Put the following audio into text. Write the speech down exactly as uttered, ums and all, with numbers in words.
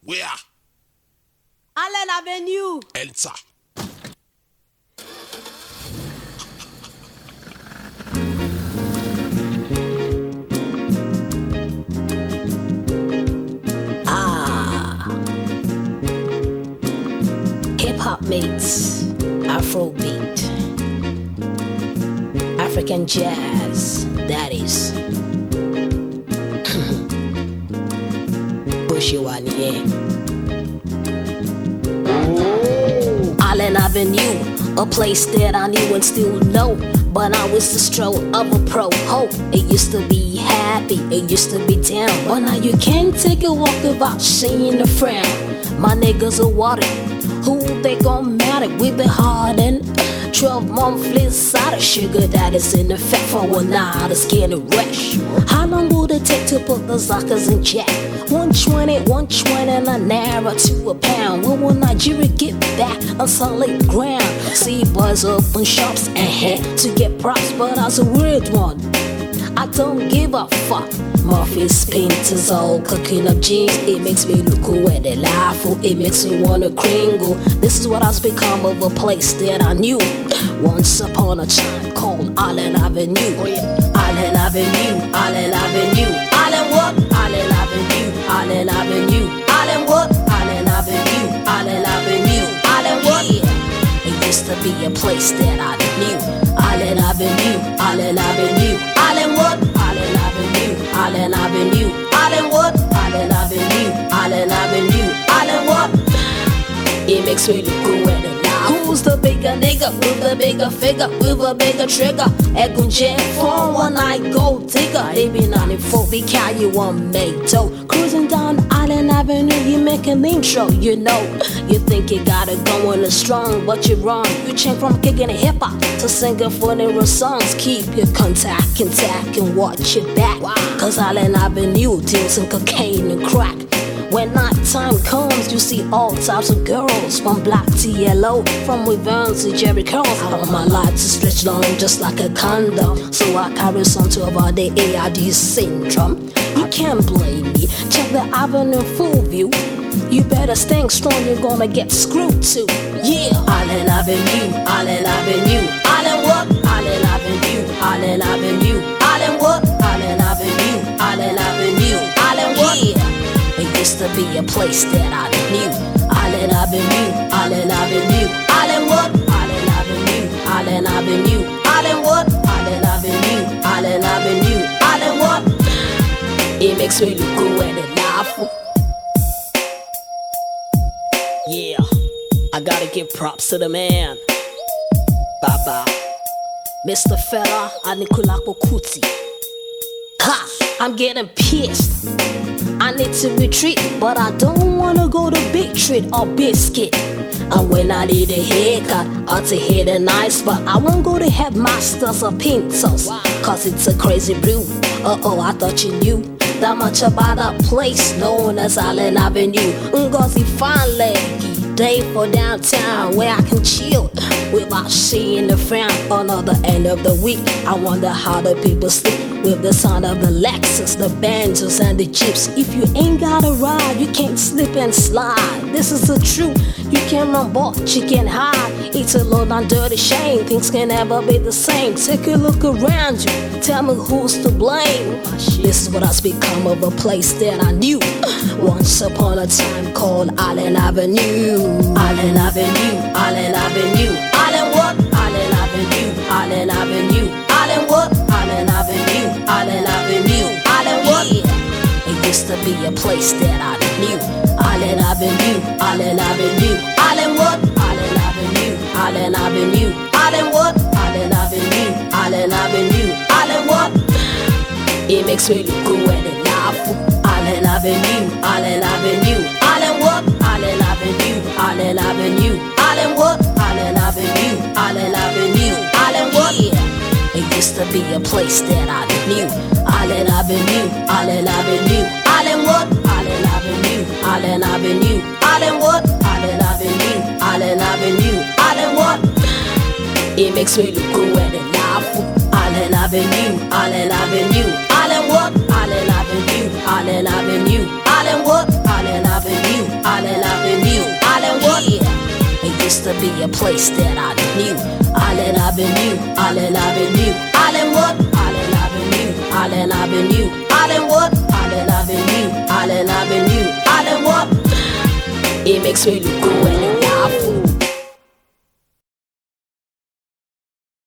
Where? Allen Avenue. Elsa. Ah, hip hop meets Afrobeat, African jazz, that is. Bushy one, yeah. Allen Avenue, a place that I knew and still know. But I was the stroke of a pro hope. It used to be happy, it used to be down. But now you can't take a walk without seeing a frown. My niggas are water, who they gon' matter with the hard and twelve monthly side of sugar that is in effect for one night of skin and rush. How long would it take to put the Zakas in check? one twenty, one twenty, and a naira to a pound. When will Nigeria get back on solid ground? See boys open shops and head to get props, but I was a weird one. I don't give a fuck. Murphy's painters all cooking up jeans. It makes me look cool when they laugh. It makes me wanna kringle. This is what has become of a place that I knew once upon a time called Allen Avenue. Allen Avenue, Allen Avenue, Allen what? Allen Avenue, Allen Avenue, Allen what? Allen Avenue, Allen Avenue, Allen what? Yeah. It used to be a place that I knew. Allen Avenue, Allen Avenue, Allen what? Allen Avenue, Allen Avenue, Allen what? Allen Avenue, Allen Avenue, Allen what? It makes me look good when it now. Who's the bigger nigga with the bigger figure with a bigger trigger? Egunje for one night gold digger. They be ninety-four, be carry you one make dough. Cruising down Allen Avenue, you make an intro, you know. You think you got it going strong, but you're wrong. You change from kicking hip hop to singing funeral songs. Keep your contact intact and watch your back. Cause Allen Avenue deals in cocaine and crack. When night time comes, you see all types of girls, from black to yellow, from Wyverns to Jerry curls. I want my life to stretch long just like a condom, so I carry some to about the A I D syndrome. You can't blame me, check the avenue full view. You better stay strong, you're gonna get screwed too. Yeah, Allen Avenue, Allen Avenue, Allen what? Allen Avenue, Allen Avenue, Allen what? Allen Avenue, Allen Avenue, Allen what? Yeah. It used to be a place that I knew. Allen Avenue, Allen Avenue, Allen what? Allen Avenue, Allen Avenue, Allen what? Allen Avenue, Allen Avenue, Allen what? It makes me look good when it laugh. Yeah, I gotta give props to the man. Bye bye, Mister Fella Anikulapo Kuti. Ha! I'm getting pissed. I need to retreat, but I don't wanna go to Big Treat or Biscuit. And when I need a haircut, or to hit a nice spot, I won't go to Headmasters or Pintos, cause it's a crazy brew. Uh oh, I thought you knew that much about a place known as Allen Avenue. Ngozi fine lady, day for downtown where I can chill without seeing the frown. Another end of the week, I wonder how the people sleep with the sound of the Lexus, the Benzos and the Jeeps. If you ain't got a ride, you can't slip and slide. This is the truth. You can run both, you can hide. It's a low down dirty shame. Things can never be the same. Take a look around you. Tell me who's to blame. This is what has become of a place that I knew once upon a time called Allen Avenue. Allen Avenue, Allen Avenue, Allen what? Allen Avenue, Allen Avenue, Allen what? Allen Avenue, Allen Avenue, Allen what? Yeah. It used to be a place that I knew. Allen Avenue, Allen Avenue, Allen what? Allen Avenue, Allen Avenue, Allen what? Allen Avenue, Allen Avenue, Allen what? It makes me look good when it laugh. Allen Avenue, Allen Avenue, Allen what? Allen Avenue, Allen Avenue, Allen what? Allen Avenue, Allen Avenue, Allen what? Yeah. It used to be a place that I knew. Allen Avenue, Allen Avenue, Allen what? Allen Avenue, Allen Avenue, Allen what? Allen Avenue, Allen Avenue, Allen what? It makes me look good when it laugh. Allen Avenue, Allen Avenue, Allen what? Allen Avenue, Allen Avenue, Allen what? Allen Avenue. Avenue, Allen Avenue, Allen what? Yeah, it used to be a place that I knew. Allen Avenue, Allen Avenue, Allen what? Allen Avenue, Allen Avenue, Allen what? Allen Avenue, Allen Avenue, Allen what? It makes me look away.